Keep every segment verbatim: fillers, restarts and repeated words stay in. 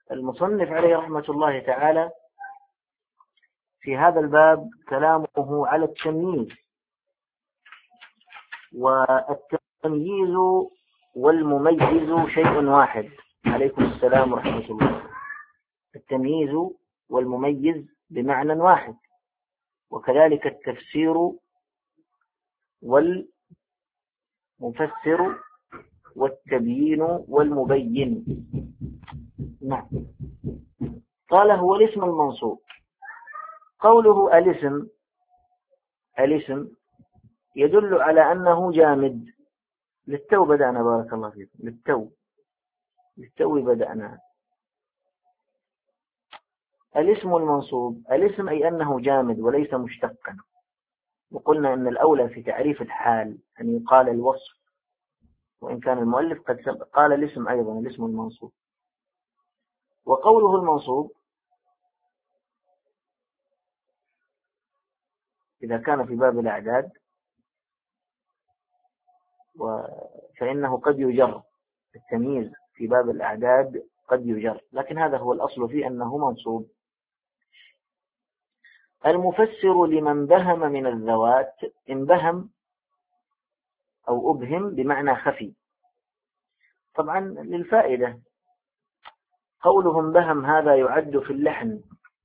المصنف عليه رحمة الله تعالى في هذا الباب كلامه على التمييز، والتمييز والمميز شيء واحد. عليكم السلام ورحمة الله. التمييز والمميز بمعنى واحد، وكذلك التفسير والمفسر والتبيين والمبين. نعم. قال هو الاسم المنصوب. قوله الاسم، الاسم يدل على أنه جامد. للتو بدأنا، بارك الله فيكم. للتو للتو بدأنا. الاسم المنصوب، الاسم أي أنه جامد وليس مشتقا. وقلنا أن الأولى في تعريف الحال أن يقال الوصف، وإن كان المؤلف قد قال الاسم أيضا الاسم المنصوب. وقوله المنصوب إذا كان في باب الأعداد فإنه قد يجر. التمييز في باب الأعداد قد يجر، لكن هذا هو الأصل فيه أنه منصوب. المفسر لمن بهم من الذوات، إن بهم أو أبهم بمعنى خفي. طبعا للفائدة، قولهم بهم هذا يعد في اللحن،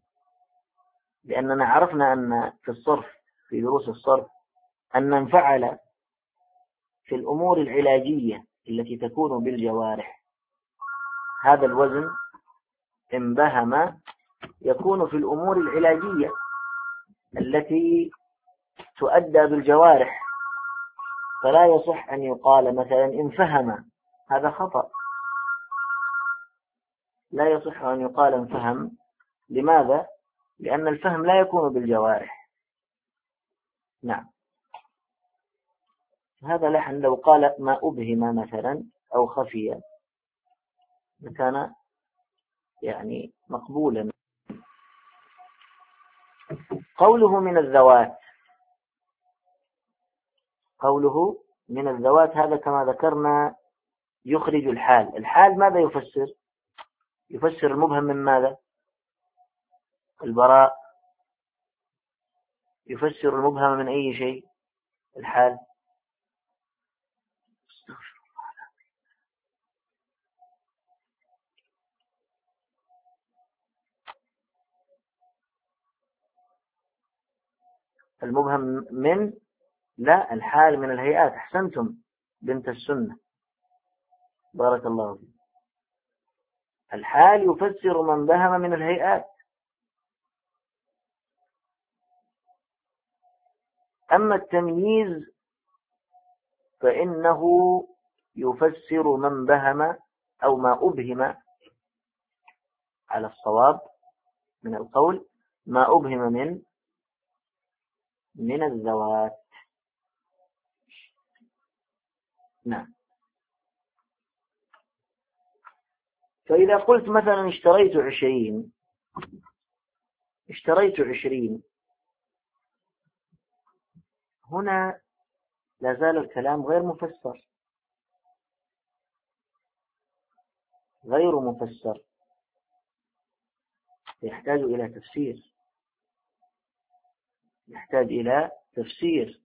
لأننا عرفنا أن في الصرف، في دروس الصرف، أن انفعل في الأمور العلاجية التي تكون بالجوارح. هذا الوزن إن بهم يكون في الأمور العلاجية التي تؤدى بالجوارح، فلا يصح أن يقال مثلا إن فهم، هذا خطأ. لا يصح أن يقال إن فهم. لماذا؟ لأن الفهم لا يكون بالجوارح. نعم. هذا لحن لو قال ما أبهم مثلا أو خفي كان يعني مقبولا. قوله من الذوات، قوله من الذوات هذا كما ذكرنا يخرج الحال. الحال ماذا يفسر؟ يفسر المبهم من ماذا؟ البراء. يفسر المبهم من أي شيء؟ الحال. المبهم من، لا، الحال من الهيئات. أحسنتم بنت السنة، بارك الله فيك. الحال يفسر من بهم من الهيئات. أما التمييز فإنه يفسر من بهم أو ما أبهم، على الصواب من القول ما أبهم من من الذوات. نعم. فإذا قلت مثلا اشتريت عشرين، اشتريت عشرين، هنا لا زال الكلام غير مفسر، غير مفسر، يحتاج إلى تفسير، يحتاج إلى تفسير.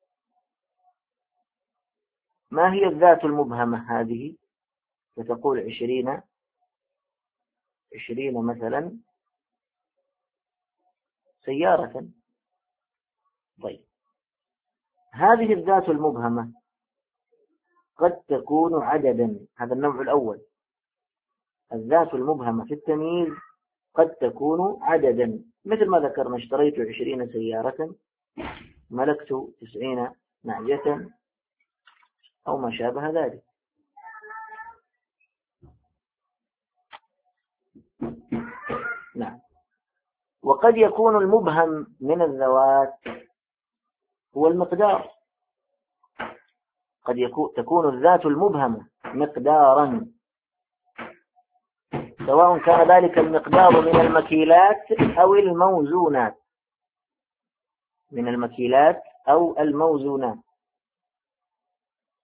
ما هي الذات المبهمة هذه؟ فتقول عشرين، عشرين مثلا سيارة. طيب، هذه الذات المبهمة قد تكون عددا. هذا النوع الأول. الذات المبهمة في التمييز قد تكون عددا، مثل ما ذكرنا اشتريت عشرين سيارة، ملكت تسعين نعجة، أو ما شابه ذلك. نعم. وقد يكون المبهم من الذوات هو المقدار. قد يكون تكون الذات المبهمة مقدارا، سواء كان ذلك المقدار من المكيلات أو الموزونات، من المكيلات أو الموزونات.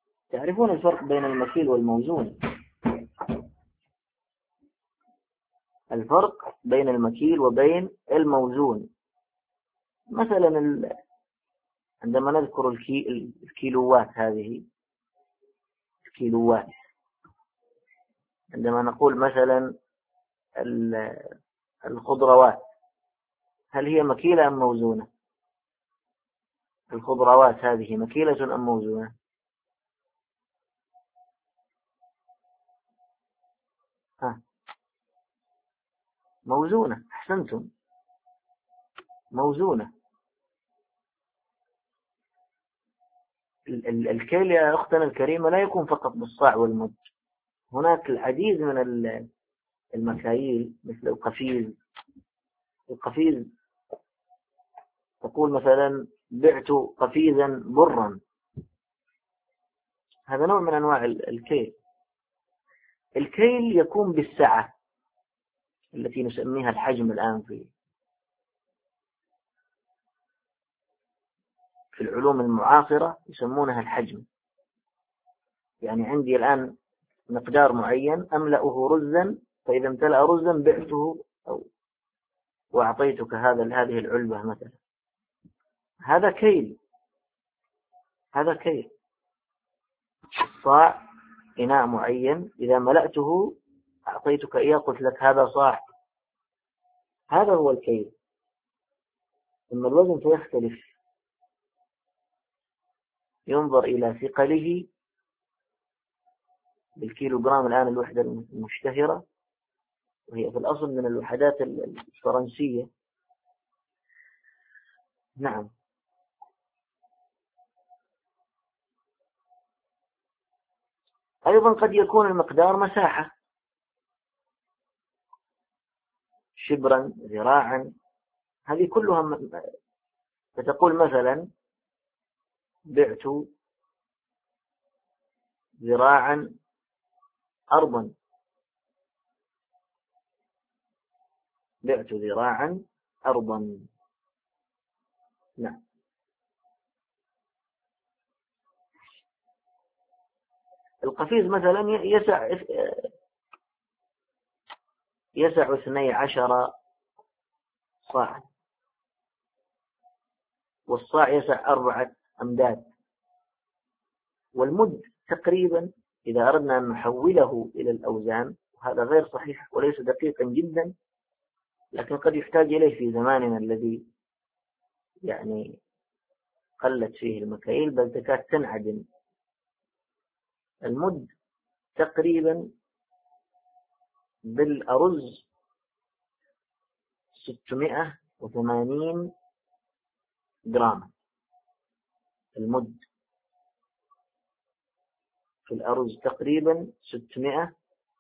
تعرفون الفرق بين المكيل والموزون؟ الفرق بين المكيل وبين الموزون. مثلا عندما نذكر الكيلوات، هذه الكيلوات، عندما نقول مثلا الخضروات، هل هي مكيلة أم موزونة؟ الخضروات هذه مكيلة أم موزونة؟ ها، موزونة. أحسنتم، موزونة. الكيل يا أختنا الكريمة لا يكون فقط بالصاع والمد، هناك العديد من المكاييل مثل القفيز. القفيز تقول مثلا بعت قفيزا برا، هذا نوع من أنواع الكيل. الكيل يكون بالسعة التي نسميها الحجم الآن في في العلوم المعاصرة يسمونها الحجم. يعني عندي الآن مقدار معين أملأه رزا، فإذا امتلأ رزا بعته أو وأعطيتك هذا هذه العلبة مثلا، هذا كيل. هذا كيل. صاع إناء معين إذا ملأته أعطيتك إياه، قلت لك هذا صاع، هذا هو الكيل. ثم الوزن فيختلف، ينظر إلى ثقله بالكيلوغرام. الآن الوحدة المشتهرة وهي في الأصل من الوحدات الفرنسية. نعم. أيضا قد يكون المقدار مساحة، شبرا، ذراعا، هذه كلها م... فتقول مثلا بعت ذراعا أرضا، بعت ذراعا أرضا. نعم. القفيز مثلا يسع يسع اثني عشر صاعا، والصاع يسع أربعة أمداد. والمد تقريبا إذا أردنا أن نحوله إلى الأوزان، وهذا غير صحيح وليس دقيقا جدا، لكن قد يحتاج إليه في زماننا الذي يعني قلت فيه المكاييل بل تكاد تنعدم. المد تقريبا بالأرز ستمائة وثمانين جرام. المد في الأرز تقريبا ستمائة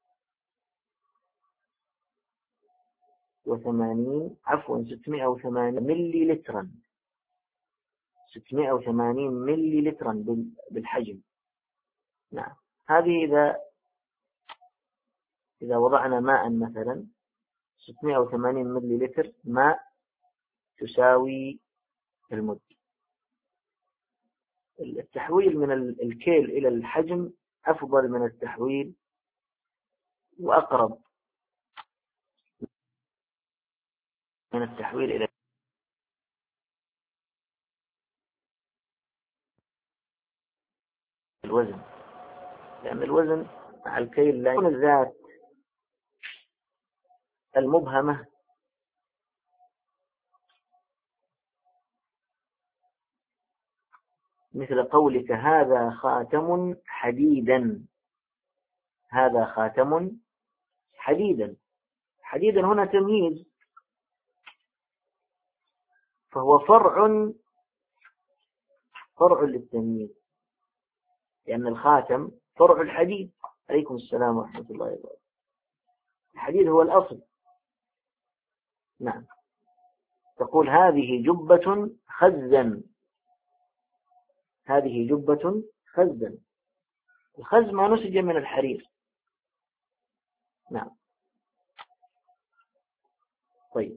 وثمانين عفوا ستمائة وثمانين ملي لترا، ستمائة وثمانين ملي لترا بالحجم. نعم. هذه إذا إذا وضعنا ماء مثلا، ستمائة وثمانين ملي لتر ماء تساوي المد. التحويل من الكيل إلى الحجم أفضل من التحويل وأقرب من التحويل إلى الوزن، لأن الوزن مع الكيل لا يكون الذات المبهمة مثل قولك هذا خاتم حديدا، هذا خاتم حديدا. حديدا هنا تمييز، فهو فرع فرع للتمييز، لأن الخاتم فرع الحديد. عليكم السلام ورحمة الله وبركاته. الحديد هو الأصل. نعم. تقول هذه جبة خزا، هذه جبة خزا. الخز ما نسج من الحرير. نعم. طيب،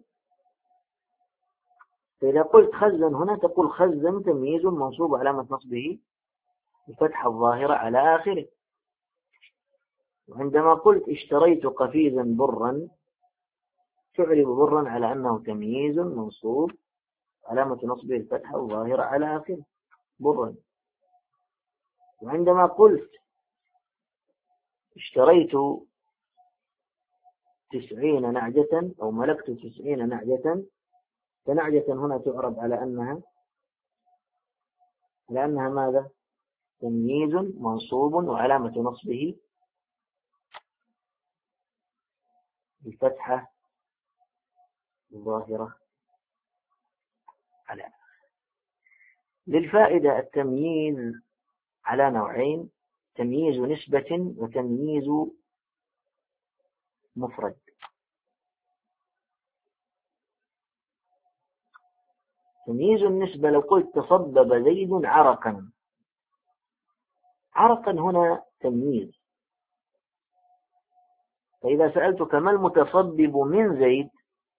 فإذا قلت خزا هنا تقول خزا تمييز منصوب علامة نصبه الفتحة الظاهرة على آخره. وعندما قلت اشتريت قفيزا برا تعرب برا على أنه تمييز منصوب، علامة نصبه الفتحة الظاهرة على آخره برا. وعندما قلت اشتريت تسعين نعجة أو ملكت تسعين نعجة، فنعجة هنا تعرب على أنها لأنها ماذا؟ تمييز منصوب، وعلامة نصبه الفتحة الظاهرة على آخره. للفائدة التمييز على نوعين: تمييز نسبة وتمييز مفرد. تمييز النسبة لو قلت تصبب زيد عرقا، عرقا هنا تمييز، فإذا سألتك ما المتصبب من زيد،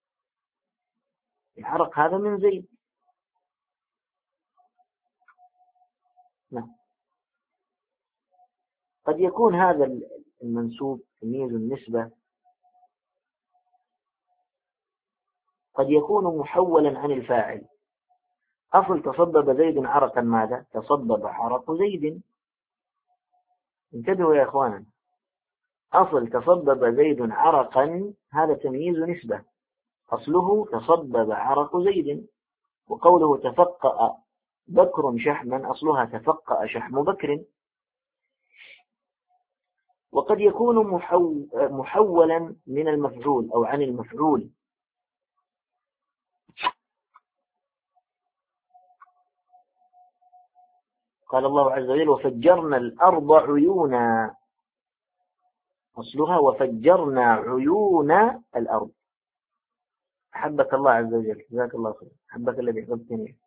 العرق هذا من زيد. نعم. قد يكون هذا المنسوب تمييز النسبة قد يكون محولا عن الفاعل. أصل تصبب زيد عرقا ماذا؟ تصبب عرق زيد. انتبهوا يا أخوانا، أصل تصبب زيد عرقا هذا تمييز نسبة، أصله تصبب عرق زيد. وقوله تفقأ بكر شحما، أصلها تفقأ شحم بكر. وقد يكون محولا من المفعول أو عن المفعول. قال الله عز وجل وفجرنا الأرض عيونا، أصلها وفجرنا عيون الأرض. أحبك الله عز وجل، جزاك الله خير، أحبك الذي حببتني.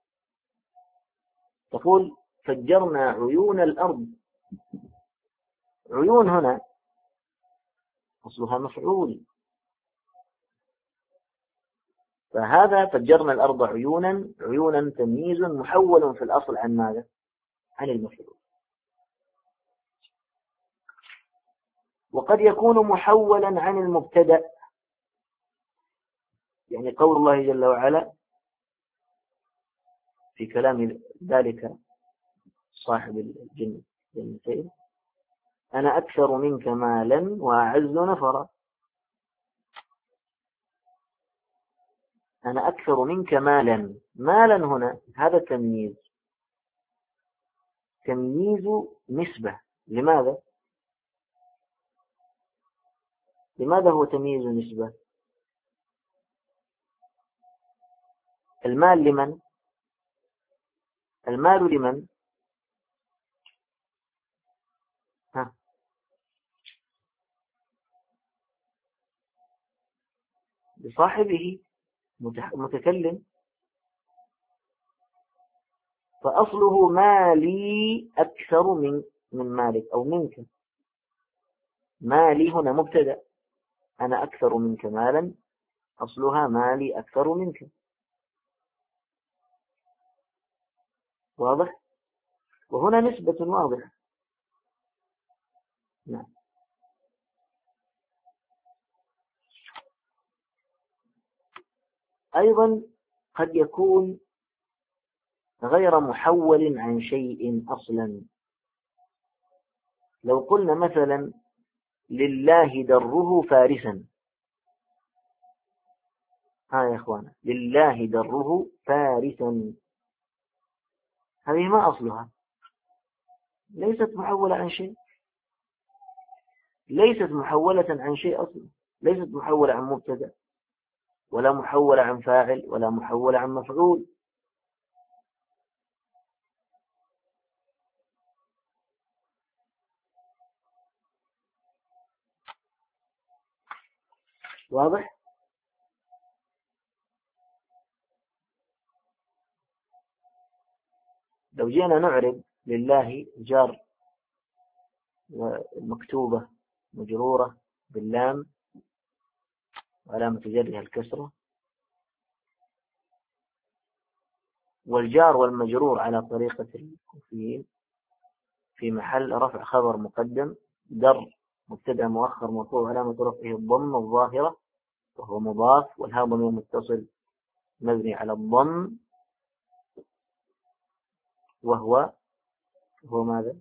تقول فجرنا عيون الأرض، عيون هنا أصلها مفعول، فهذا فجرنا الأرض عيونا، عيونا تمييز محول في الأصل عن ماذا؟ عن المفعول. وقد يكون محولا عن المبتدأ، يعني قول الله جل وعلا في كلام ذلك صاحب الجنة جنتين: أنا أكثر منك مالا وأعز نفرا. أنا أكثر منك مالا، مالا هنا هذا تمييز، تمييز نسبة. لماذا؟ لماذا هو تمييز نسبة؟ المال لمن؟ المال لمن؟ ها. لصاحبه متكلم، فأصله مالي أكثر من من مالك أو منك. مالي هنا مبتدأ، أنا أكثر منك مالا، أصلها مالي أكثر منك. واضح؟ وهنا نسبة واضحة. نعم. أيضا قد يكون غير محول عن شيء أصلا. لو قلنا مثلا لله دره فارسا، ها يا أخوانا، لله دره فارسا، هذه ما أصلها؟ ليست محولة عن شيء، ليست محولة عن شيء أصلا، ليست محولة عن مبتدأ، ولا محولة عن فاعل، ولا محولة عن مفعول. واضح؟ لو جينا نعرب لله جار ومكتوبة مجرورة باللام وعلامة جرها الكسرة، والجار والمجرور على طريقة الكوفيين في محل رفع خبر مقدم، در مبتدأ مؤخر مرفوع علامة رفعه الضم الظاهرة وهو مضاف، والهاء ضمير متصل مبني على الضم، وهو هو ماذا؟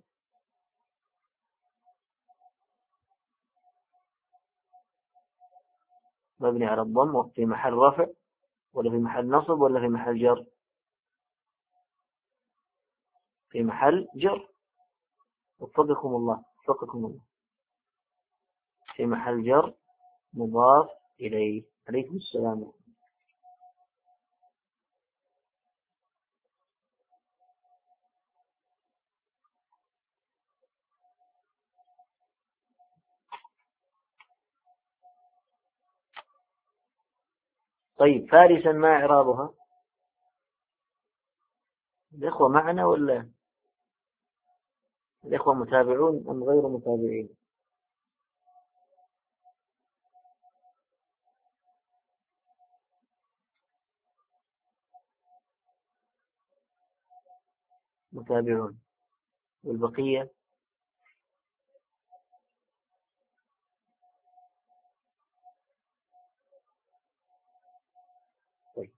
مبني على الضم في محل رفع ولا في محل نصب ولا في محل جر؟ في محل جر. وفقكم الله وفقكم الله. في محل جر مضاف إليه. عليكم السلام. طيب فارسا ما إعرابها؟ الإخوة معنا ولا الإخوة متابعون أم غير متابعين؟ متابعون. والبقية؟ طيب.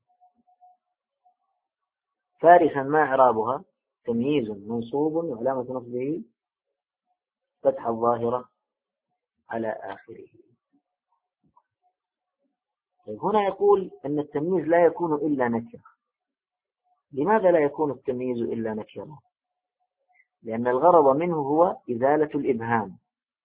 فارسا ما إعرابها؟ تمييز منصوب وعلامة نصبه فتح الظاهرة على آخره. طيب هنا يقول أن التمييز لا يكون إلا نكرة. لماذا لا يكون التمييز إلا نكرة؟ لأن الغرض منه هو إزالة الإبهام.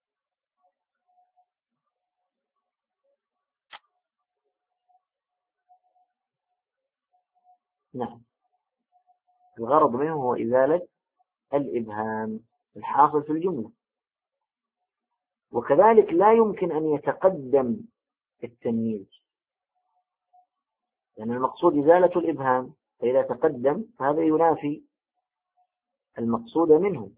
نعم، الغرض منه هو إزالة الإبهام الحاصل في الجملة. وكذلك لا يمكن أن يتقدم التمييز، لأن يعني المقصود إزالة الإبهام، فإذا تقدم فهذا ينافي المقصود منه،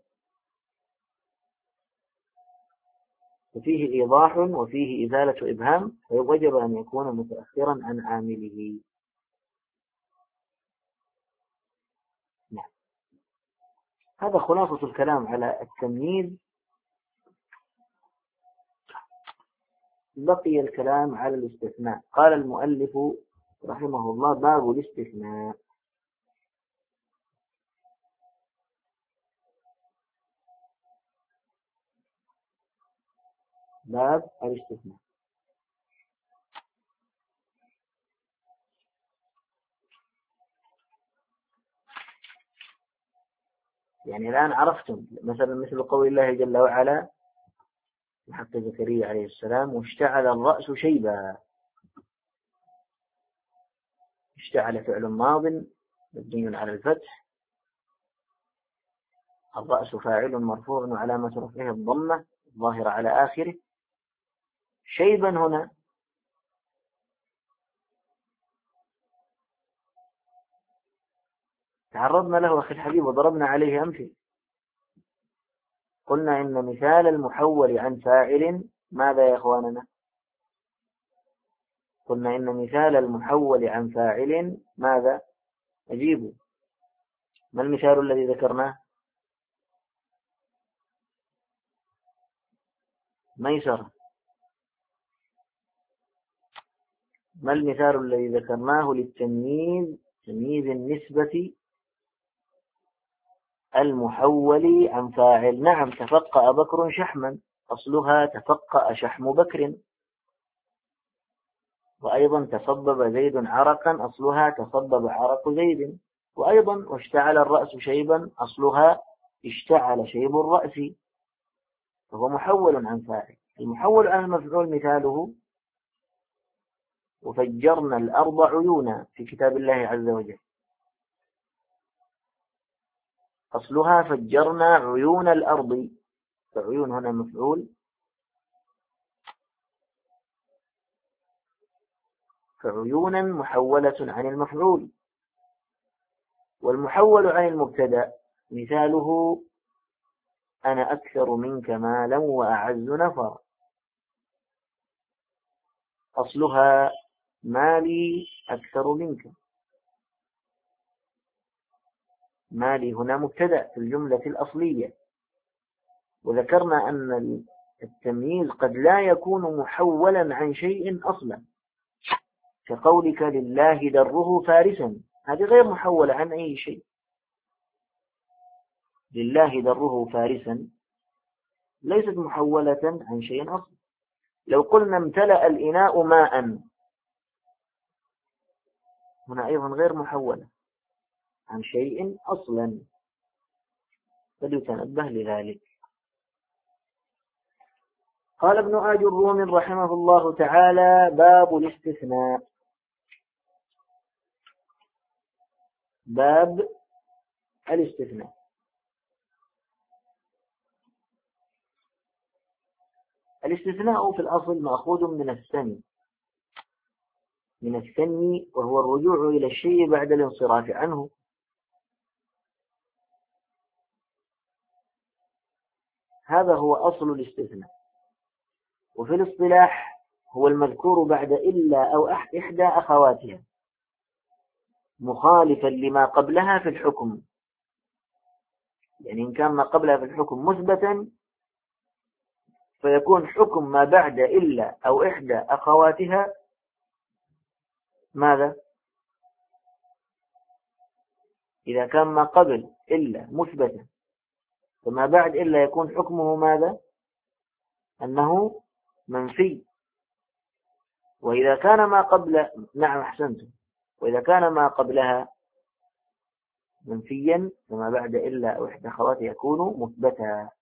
وفيه إيضاح وفيه إزالة إبهام، فيجب أن يكون متأخرا عن عامله. نعم. هذا خلاصة الكلام على التمييز. بقي الكلام على الاستثناء. قال المؤلف رحمه الله: باب الاستثناء. باب الاستثناء. يعني الآن عرفتم مثلا مثل قول الله جل وعلا في حق زكريا عليه السلام: واشتعل الرأس شيبا. اشتعل فعل ماض مبني على الفتح، الرأس فاعل مرفوع وعلامة رفعه الضمة الظاهرة على آخره. شيبا هنا تعرضنا له أخي الحبيب وضربنا عليه أمثل. قلنا إن مثال المحول عن فاعل ماذا يا إخواننا؟ قلنا إن مثال المحول عن فاعل ماذا؟ أجيبوا، ما المثال الذي ذكرناه؟ ميسرة. ما المثال الذي ذكرناه للتمييز، تمييز النسبة المحول عن فاعل؟ نعم، تفقأ بكر شحما، أصلها تفقأ شحم بكر. وأيضا تصبب زيد عرقا، أصلها تصبب عرق زيد. وأيضا واشتعل الرأس شيبا، أصلها اشتعل شيب الرأس. فهو محول عن فاعل. المحول عن المفعول مثاله: وفجرنا الأرض عيونا في كتاب الله عز وجل. أصلها فجرنا عيون الأرض، فعيون هنا مفعول، فعيونا محولة عن المفعول. والمحول عن المبتدأ مثاله: أنا أكثر منك مالا وأعز نفرا. أصلها مالي أكثر منك. مالي هنا مبتدأ في الجملة الأصلية. وذكرنا أن التمييز قد لا يكون محولا عن شيء أصلا، كقولك لله دره فارسا، هذه غير محولة عن أي شيء. لله دره فارسا ليست محولة عن شيء أصلا. لو قلنا امتلأ الإناء ماء، هنا أيضا غير محولة عن شيء أصلا، فليتنبه لذلك. قال ابن آج الروم رحمه الله تعالى: باب الاستثناء. باب الاستثناء. الاستثناء في الأصل مأخوذ من الثني، من الثني وهو الرجوع إلى الشيء بعد الانصراف عنه. هذا هو أصل الاستثناء، وفي الاصطلاح هو المذكور بعد إلا أو إحدى أخواتها، مخالفا لما قبلها في الحكم. يعني إن كان ما قبلها في الحكم مثبتا فيكون حكم ما بعد إلا أو إحدى أخواتها ماذا؟ إذا كان ما قبل إلا مثبتا فما بعد إلا يكون حكمه ماذا؟ أنه منفي. وإذا كان ما قبل نعم أحسنتم وإذا كان ما قبلها منفيا فما بعد إلا أو إحدى أخواتها يكون مثبتا.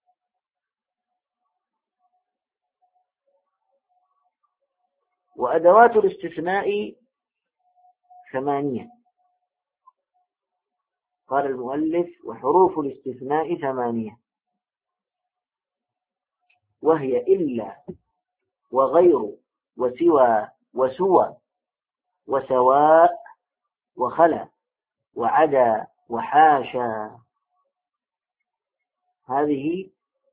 وأدوات الاستثناء ثمانية. قال المؤلف: وحروف الاستثناء ثمانية، وهي إلا وغير وسوى وسوى وسواء وخلا وعدا وحاشا. هذه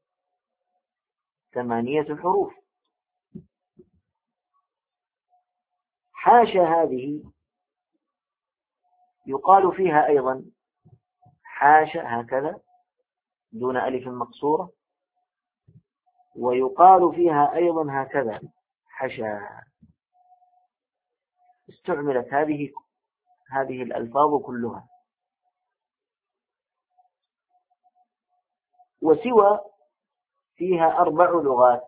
ثمانية حروف. حاشا هذه يقال فيها أيضا حاشا هكذا دون ألف مقصورة، ويقال فيها أيضا هكذا حشا. استعملت هذه هذه الألفاظ كلها. وسوى فيها أربع لغات.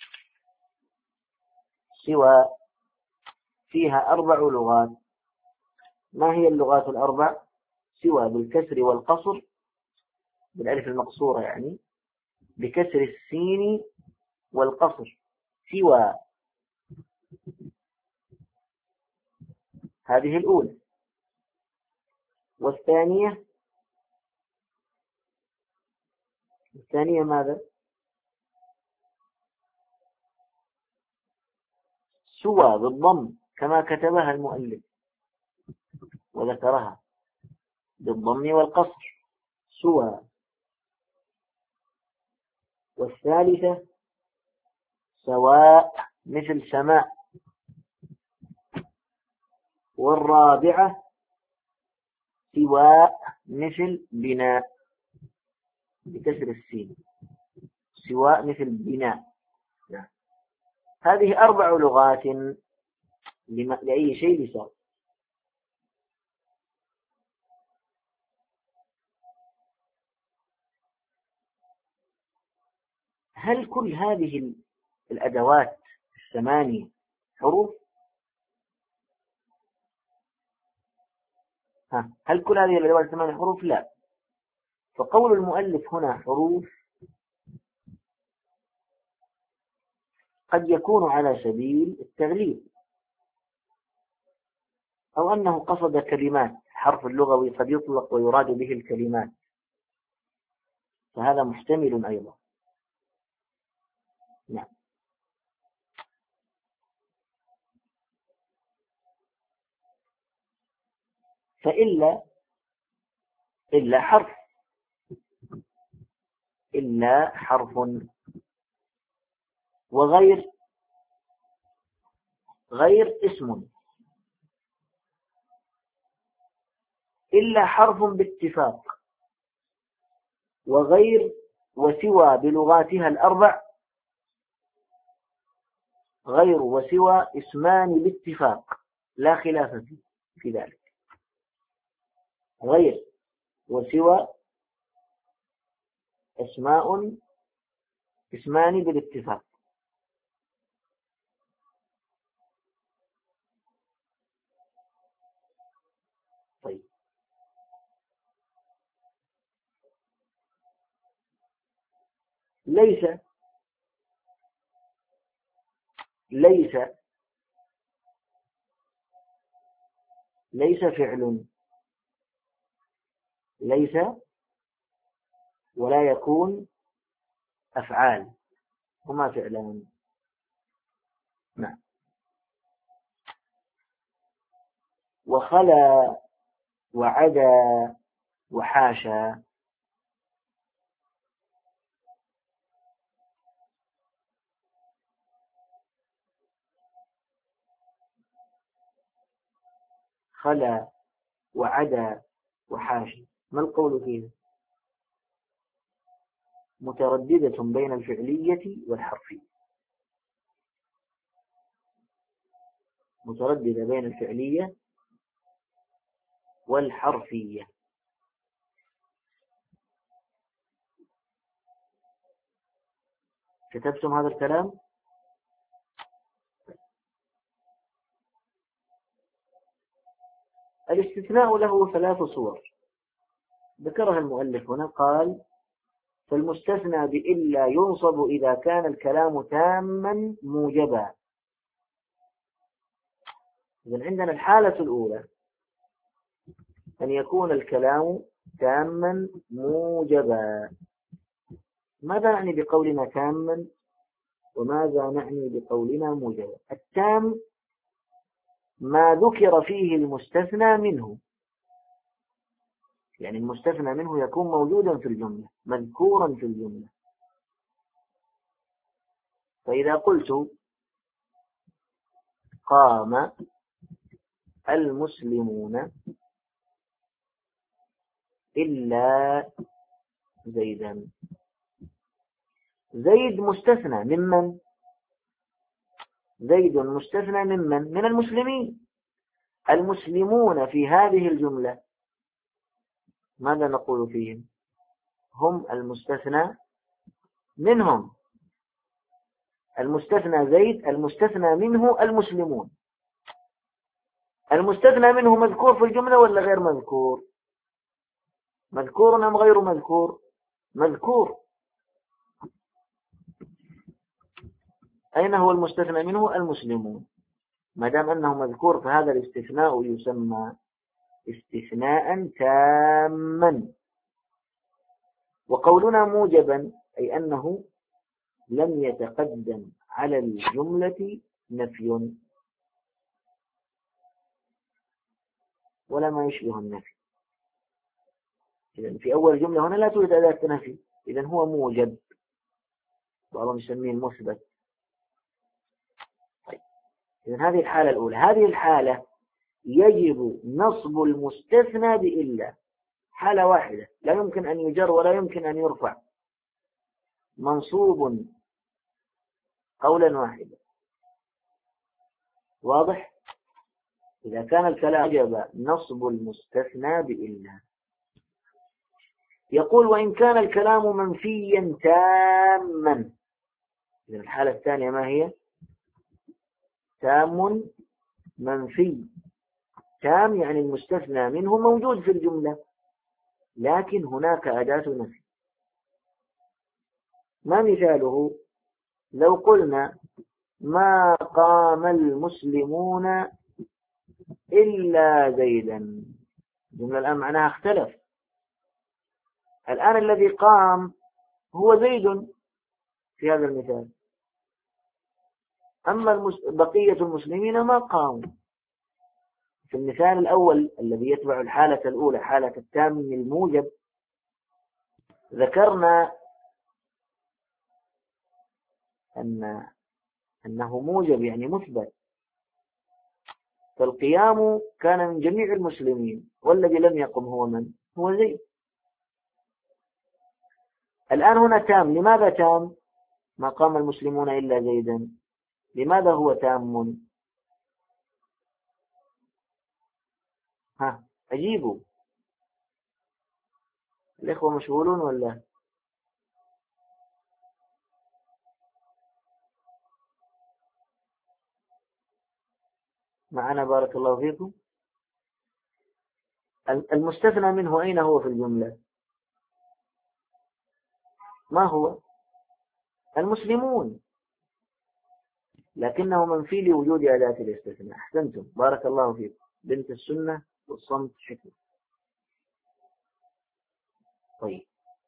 سوى فيها أربع لغات. ما هي اللغات الأربع؟ سوى بالكسر والقصر، بالألف المقصورة يعني، بكسر السين والقصر. سوى هذه الأولى. والثانية الثانية ماذا؟ سوى بالضم كما كتبها المؤلف وذكرها بالضم والقصر سوى. والثالثة سواء مثل سماء. والرابعة سواء مثل بناء بكسر السين. سواء مثل بناء. هذه أربع لغات لأي شيء لسان. هل كل هذه الأدوات الثمانية حروف؟ ها هل كل هذه الأدوات الثمانية حروف؟ لا. فقول المؤلف هنا حروف قد يكون على سبيل التغليب، أو أنه قصد كلمات. الحرف اللغوي قد يطلق ويراد به الكلمات، فهذا محتمل أيضا. نعم. فإلا إلا حرف إلا حرف. وغير غير اسم. إلا حرف باتفاق. وغير وسوى بلغاتها الأربع. غير وسوى اسمان باتفاق لا خلاف في ذلك، غير وسوى اسماء اسمان بالاتفاق. طيب ليس ليس ليس فعل، ليس ولا يكون أفعال، هما فعلان. نعم. وخلا وعدا وحاشا. خلا وعدا وحاشا، ما القول فيه؟ مترددة بين الفعلية والحرفية، مترددة بين الفعلية والحرفية. كتبتم هذا الكلام؟ الاستثناء له ثلاث صور ذكرها المؤلف هنا. قال فالمستثنى بإلا ينصب إذا كان الكلام تاما موجبا. إذن عندنا الحالة الأولى أن يكون الكلام تاما موجبا. ماذا نعني بقولنا تاما وماذا نعني بقولنا موجبا؟ التام ما ذكر فيه المستثنى منه، يعني المستثنى منه يكون موجودا في الجملة، مذكورا في الجملة. فإذا قلت قام المسلمون إلا زيدا، زيد مستثنى ممن؟ زيد مستثنى ممن؟ من المسلمين. المسلمون في هذه الجملة ماذا نقول فيهم؟ هم المستثنى منهم. المستثنى زيد، المستثنى منه المسلمون. المستثنى منه مذكور في الجملة ولا غير مذكور؟ مذكور أم غير مذكور؟ مذكور. أين هو المستثنى منه؟ المسلمون. ما دام أنه مذكور فهذا الاستثناء يسمى استثناء تاما. وقولنا موجبا أي أنه لم يتقدم على الجملة نفي ولا ما يشبه النفي. إذن في أول جملة هنا لا توجد أداة نفي، إذن هو موجب، بعضهم يسميه المثبت. طيب. إذن هذه الحالة الأولى. هذه الحالة يجب نصب المستثنى بإلا، حالة واحدة، لا يمكن أن يجر ولا يمكن أن يرفع، منصوب قولا واحدا. واضح؟ إذا كان الكلام يجب نصب المستثنى بإلا. يقول وإن كان الكلام منفيا تاما. إذن الحالة الثانية ما هي؟ تام منفي. تام يعني المستثنى منه موجود في الجملة لكن هناك أداة نفي. ما مثاله؟ لو قلنا ما قام المسلمون إلا زيدا، الجملة الآن معناها اختلف. الآن الذي قام هو زيد في هذا المثال، أما بقية المسلمين ما قاموا. في المثال الأول الذي يتبع الحالة الأولى، حالة التام الموجب، ذكرنا أن أنه موجب يعني مثبت، فالقيام كان من جميع المسلمين والذي لم يقم هو من؟ هو زيد. الآن هنا تام. لماذا تام؟ ما قام المسلمون إلا زيدا. لماذا هو تام؟ أجيبوا، الإخوة مشغولون ولا؟ معنا بارك الله فيكم. المستثنى منه أين هو في الجملة؟ ما هو؟ المسلمون، لكنه منفي لوجود أداة الاستثناء. أحسنتم بارك الله فيكم. بنت السنة والصمت حكمة. طيب،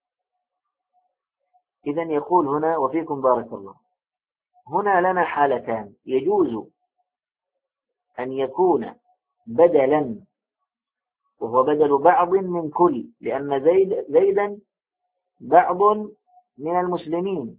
إذن يقول هنا وفيكم بارك الله، هنا لنا حالتان. يجوز أن يكون بدلا، وهو بدل بعض من كل، لأن زيد زيدا بعض من المسلمين.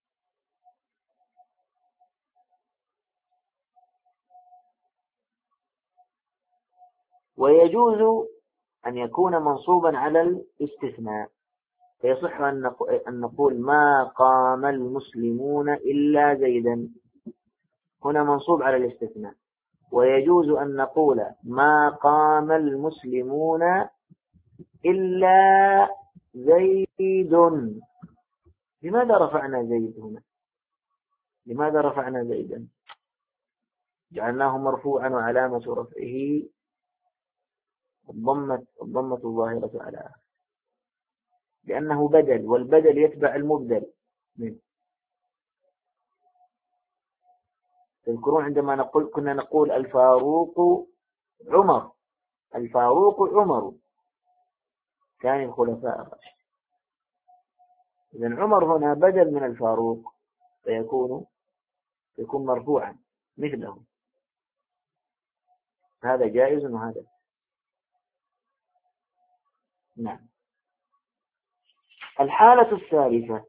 ويجوز أن يكون منصوبا على الاستثناء، فيصح أن نقول ما قام المسلمون إلا زيدا، هنا منصوب على الاستثناء. ويجوز أن نقول ما قام المسلمون إلا زيد. لماذا رفعنا زيد هنا؟ لماذا رفعنا زيدا؟ جعلناه مرفوعا وعلامة رفعه الضمة الضمة الظاهرة على آخر، لأنه بدل، والبدل يتبع المبدل منه. تذكرون عندما نقول كنا نقول الفاروق عمر، الفاروق عمر كان الخلفاء الراشدين. إذن عمر هنا بدل من الفاروق، فيكون يكون مرفوعا مثله. هذا جائز وهذا نعم. الحالة الثالثة،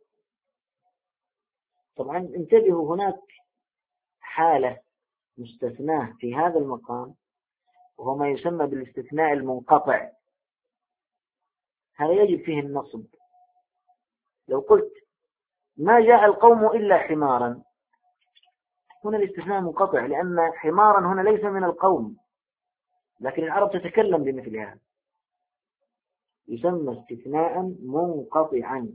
طبعا انتبهوا، هناك حالة مستثناة في هذا المقام، وهو ما يسمى بالاستثناء المنقطع. هذا يجب فيه النصب. لو قلت ما جاء القوم إلا حمارا، هنا الاستثناء منقطع، لأن حمارا هنا ليس من القوم، لكن العرب تتكلم بمثل هذا، يسمى استثناء منقطعا.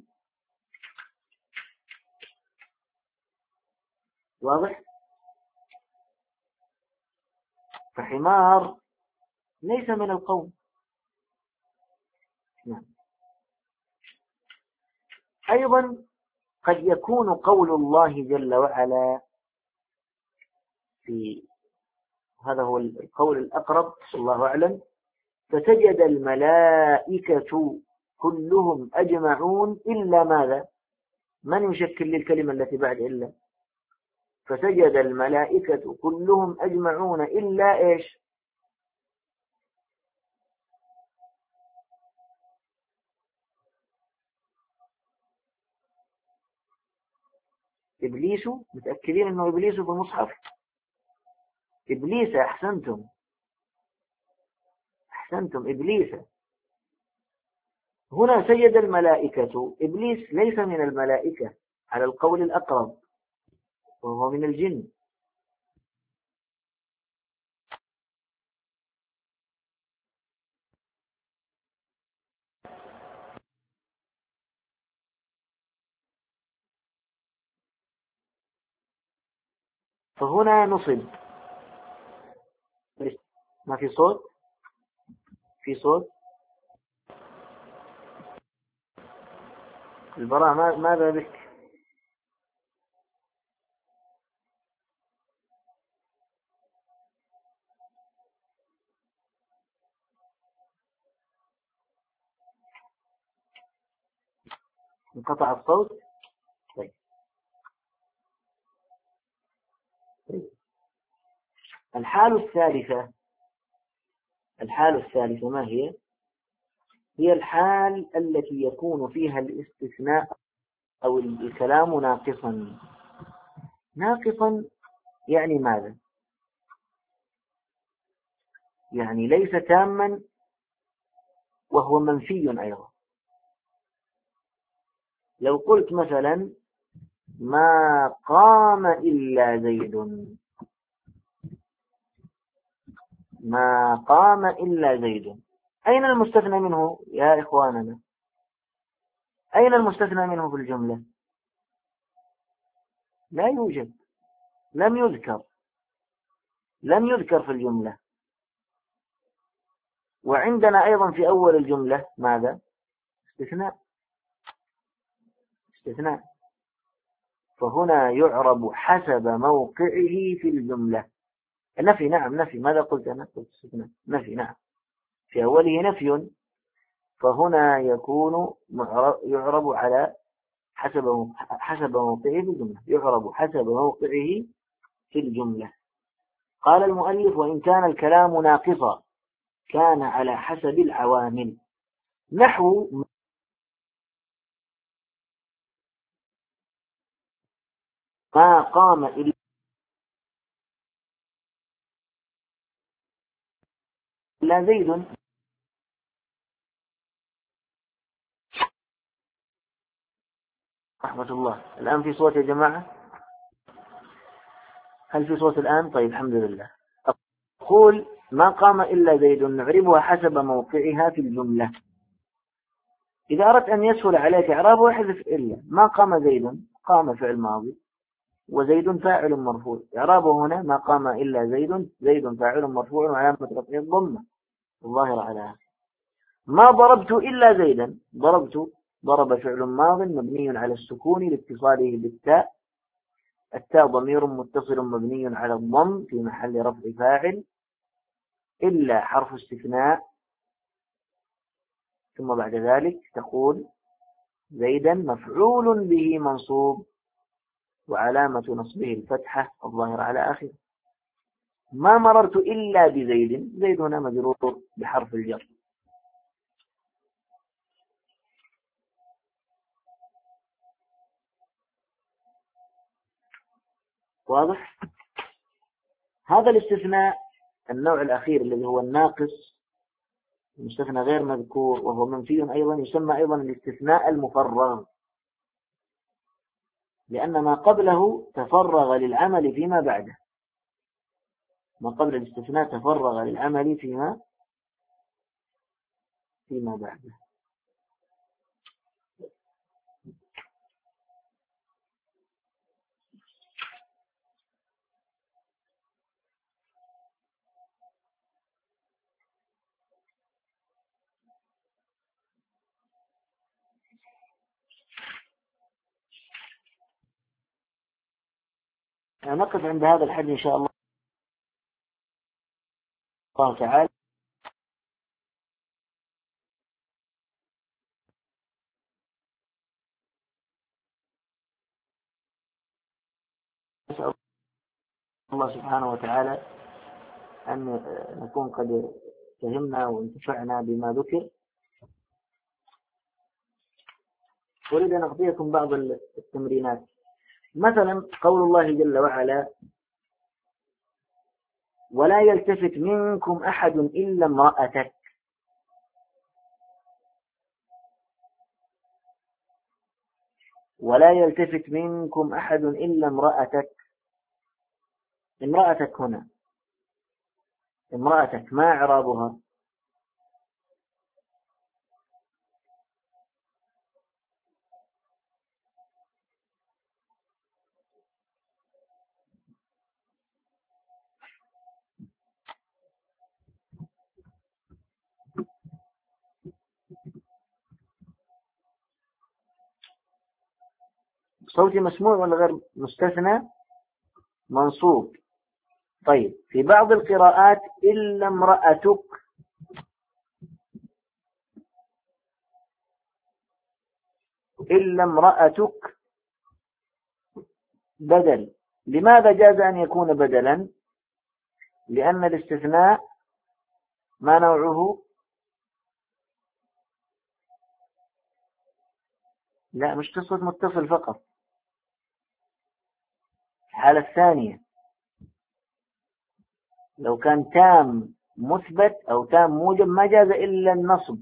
واضح؟ فحمار ليس من القوم. نعم. أيضا قد يكون قول الله جل وعلا في، هذا هو القول الأقرب الله أعلم، فسجد الملائكة كلهم أجمعون إلا ماذا؟ من يشكل للكلمة التي بعد إلا؟ فسجد الملائكة كلهم أجمعون إلا إيش؟ إبليس. متأكدين أنه إبليس في المصحف؟ إبليس. أحسنتم أحسنتم إبليس. هنا سجد الملائكة، إبليس ليس من الملائكة على القول الأقرب، وهو من الجن. فهنا نصب. ما في صوت؟ في صوت؟ البراء ماذا بك؟ انقطع الصوت؟ طيب. طيب. الحالة الثالثة، الحالة الثالثة ما هي؟ هي الحال التي يكون فيها الاستثناء أو الكلام ناقصا. ناقصا يعني ماذا؟ يعني ليس تاما، وهو منفي أيضا. لو قلت مثلا ما قام إلا زيد، ما قام إلا زيد، أين المستثنى منه يا إخواننا؟ أين المستثنى منه في الجملة؟ لا يوجد، لم يذكر لم يذكر في الجملة. وعندنا أيضا في أول الجملة ماذا؟ استثناء استثناء فهنا يعرب حسب موقعه في الجملة. نفي، نعم نفي. ماذا قلت أنا؟ قلت استثناء. نفي، نعم. في أوله نفي، فهنا يكون يعرب على حسب حسب موقعه في الجملة، يعرب حسب موقعه في الجملة. قال المؤلف: وإن كان الكلام ناقصا كان على حسب العوامل. نحو ما قام إلا زيد. رحمة الله. الآن في صوت يا جماعة؟ هل في صوت الآن؟ طيب الحمد لله. أقول ما قام إلا زيد نعربها حسب موقعها في الجملة. إذا أردت أن يسهل عليك إعرابه احذف إلا. ما قام زيد، قام فعل ماضي وزيد فاعل مرفوع. إعرابه هنا ما قام إلا زيد، زيد فاعل مرفوع وعلامة رفعه الضمة الظاهرة على. ما ضربت إلا زيدا، ضربت ضرب فعل ماض مبني على السكون لاتصاله بالتاء، التاء ضمير متصل مبني على الضم في محل رفع فاعل، إلا حرف استثناء، ثم بعد ذلك تقول زيدا مفعول به منصوب وعلامة نصبه الفتحة الظاهرة على آخره. ما مررت إلا بزيد، زيد هنا مجرور بحرف الجر. واضح؟ هذا الاستثناء النوع الأخير الذي هو الناقص، المستثنى غير مذكور وهو منفي أيضا، يسمى أيضا الاستثناء المفرغ، لأن ما قبله تفرغ للعمل فيما بعده. ما قبل الاستثناء تفرغ للعمل فيما فيما بعده. نقف عند هذا الحد إن شاء الله تعالى. نسأل الله سبحانه وتعالى أن نكون قد فهمنا وانتفعنا بما ذكر. أريد أن أعطيكم بعض التمرينات. مثلا قول الله جل وعلا: ولا يلتفت منكم أحد إلا امرأتك. ولا يلتفت منكم أحد إلا امرأتك. امرأتك هنا، امرأتك ما إعرابها؟ صوتي مسموع ولا غير؟ مستثنى منصوب. طيب في بعض القراءات إلا امرأتك، إلا امرأتك بدل. لماذا جاز أن يكون بدلا؟ لأن الاستثناء ما نوعه؟ لا، مش قصة متصل فقط. الحالة الثانية لو كان تام مثبت أو تام موجب ما جاز إلا النصب،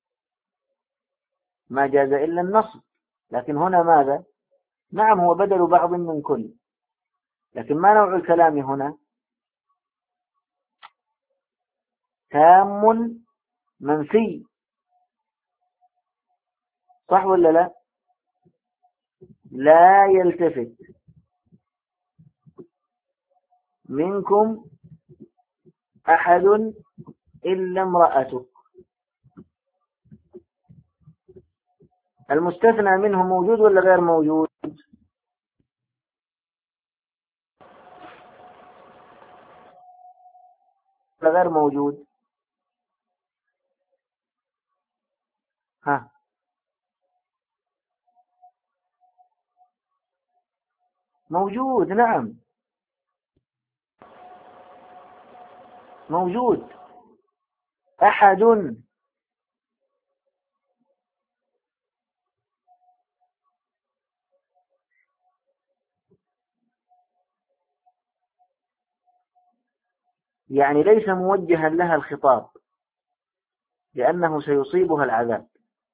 ما جاز إلا النصب. لكن هنا ماذا؟ نعم هو بدل بعض من كل، لكن ما نوع الكلام هنا؟ تام منفي، صح ولا لا؟ لا يلتفت منكم أحد إلا امرأتك. المستثنى منه موجود ولا غير موجود؟ ولا غير موجود؟ ها، موجود، نعم موجود. أحد، يعني ليس موجها لها الخطاب لأنه سيصيبها العذاب.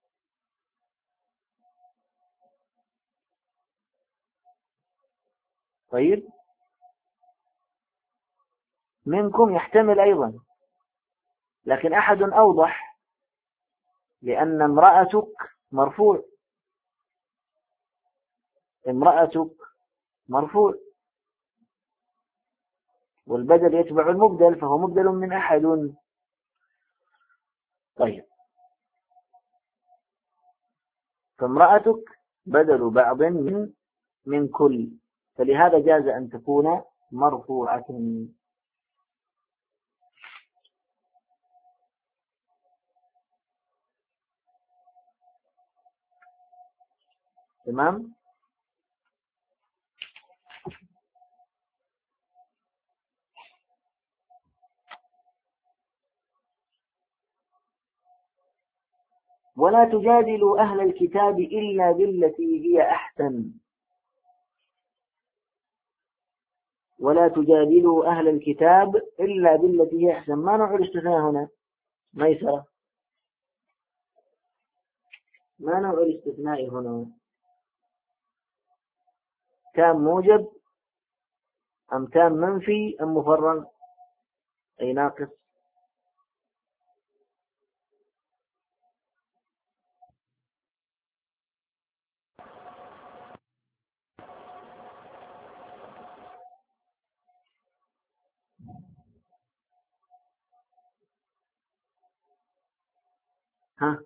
طيب، منكم يحتمل أيضا، لكن أحد أوضح لأن امرأتك مرفوع، امرأتك مرفوع، والبدل يتبع المبدل فهو مبدل من أحد. طيب، فامرأتك بدل بعض من من كل، فلهذا جاز أن تكون مرفوعة. تمام. ولا تجادلوا أهل الكتاب إلا بالتي هي أحسن. ولا تجادلوا أهل الكتاب إلا بالتي هي أحسن، ما نوع الاستثناء هنا؟ ميسرة، ما نوع الاستثناء هنا؟ تام موجب أم تام منفي أم مفرغ أي ناقص؟ ها،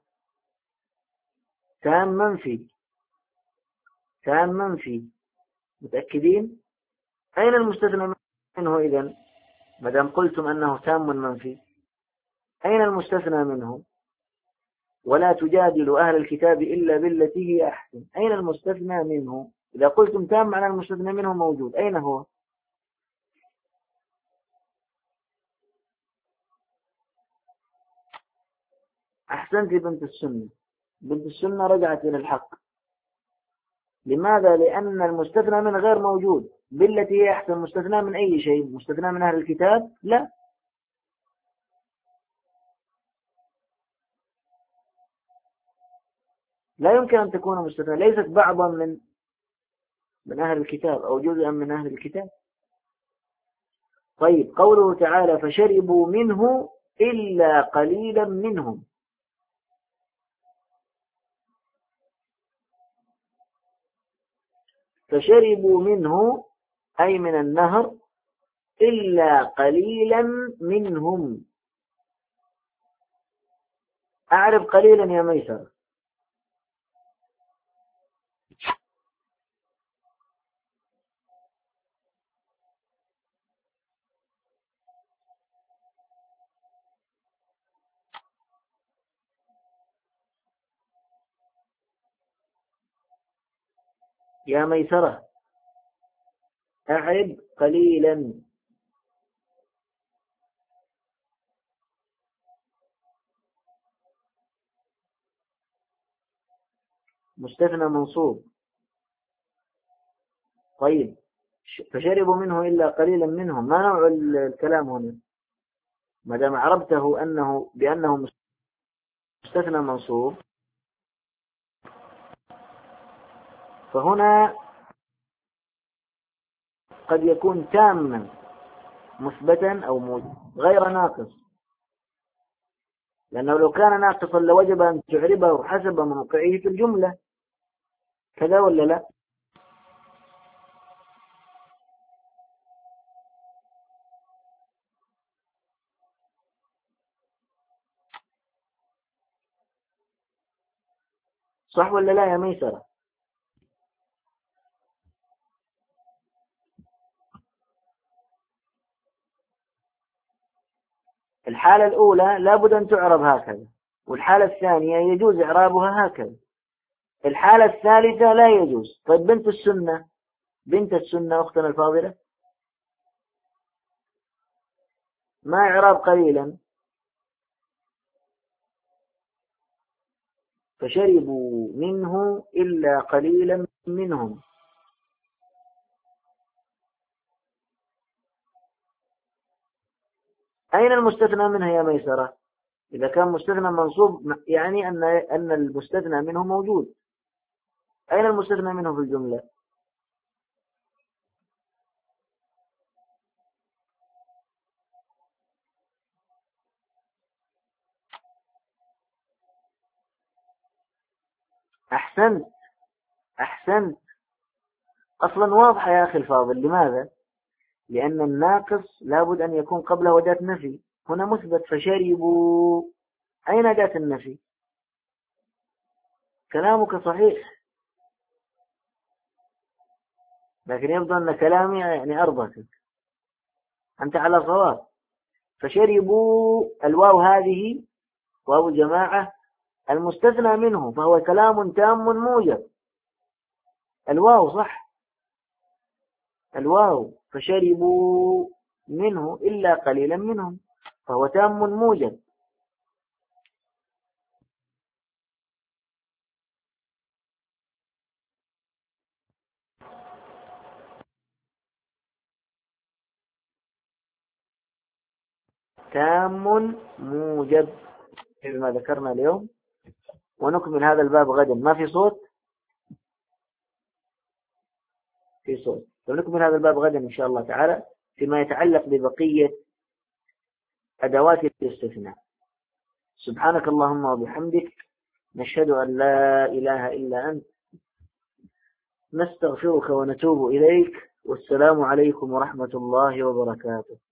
تام منفي، تام منفي، متأكدين؟ أين المستثنى منه إذن ما دام قلتم أنه تام منفي؟ أين المستثنى منه؟ ولا تجادلوا أهل الكتاب إلا بالتي هي أحسن، أين المستثنى منه؟ إذا قلتم تام معنى المستثنى منه موجود، أين هو؟ أحسنت بنت السنة، بنت السنة رجعت إلى الحق. لماذا؟ لأن المستثنى من غير موجود. بالتي هي أحسن مستثنى من أي شيء؟ مستثنى من أهل الكتاب؟ لا، لا يمكن أن تكون مستثنى، ليست بعضا من من أهل الكتاب أو جزءا من أهل الكتاب. طيب، قوله تعالى فشربوا منه إلا قليلا منهم، فشربوا منه أي من النهر إلا قليلا منهم. أعرف قليلا يا ميسر. يا ميسرة، أعرف قليلا. مستثنى منصوب. طيب، فشربوا منه إلا قليلا منهم، ما نوع الكلام هنا؟ ما دام عربته أنه بأنه مستثنى منصوب، فهنا قد يكون تاما مثبتا أو موجب غير ناقص. لأنه لو كان ناقصا لوجب أن تعربه حسب موقعه في الجملة، كذا ولا لا؟ صح ولا لا يا ميسرة؟ الحالة الأولى لابد أن تعرب هكذا، والحالة الثانية يجوز إعرابها هكذا، الحالة الثالثة لا يجوز. طيب بنت السنة، بنت السنة أختنا الفاضلة، ما إعراب قليلا؟ فشربوا منه إلا قليلا منهم. أين المستثنى منها يا ميسرة؟ إذا كان مستثنى منصوب يعني أن أن المستثنى منه موجود. أين المستثنى منه في الجملة؟ أحسنت أحسنت أصلا واضحة يا أخي الفاضل. لماذا؟ لأن الناقص لابد أن يكون قبله أداة نفي، هنا مثبت فشربوا، أين أداة النفي؟ كلامك صحيح، لكن يبدو أن كلامي يعني أربكك. أنت على صواب. فشربوا الواو هذه واو الجماعة المستثنى منه، فهو كلام تام موجب. الواو صح، الواو فشربوا منه إلا قليلا منهم، فهو تام موجب. تام موجب ما ذكرنا اليوم. ونكمل هذا الباب غدا. ما في صوت؟ في صوت. ونكمل هذا الباب غدا إن شاء الله تعالى فيما يتعلق ببقية أدوات الاستثناء. سبحانك اللهم وبحمدك، نشهد أن لا إله إلا أنت، نستغفرك ونتوب إليك، والسلام عليكم ورحمة الله وبركاته.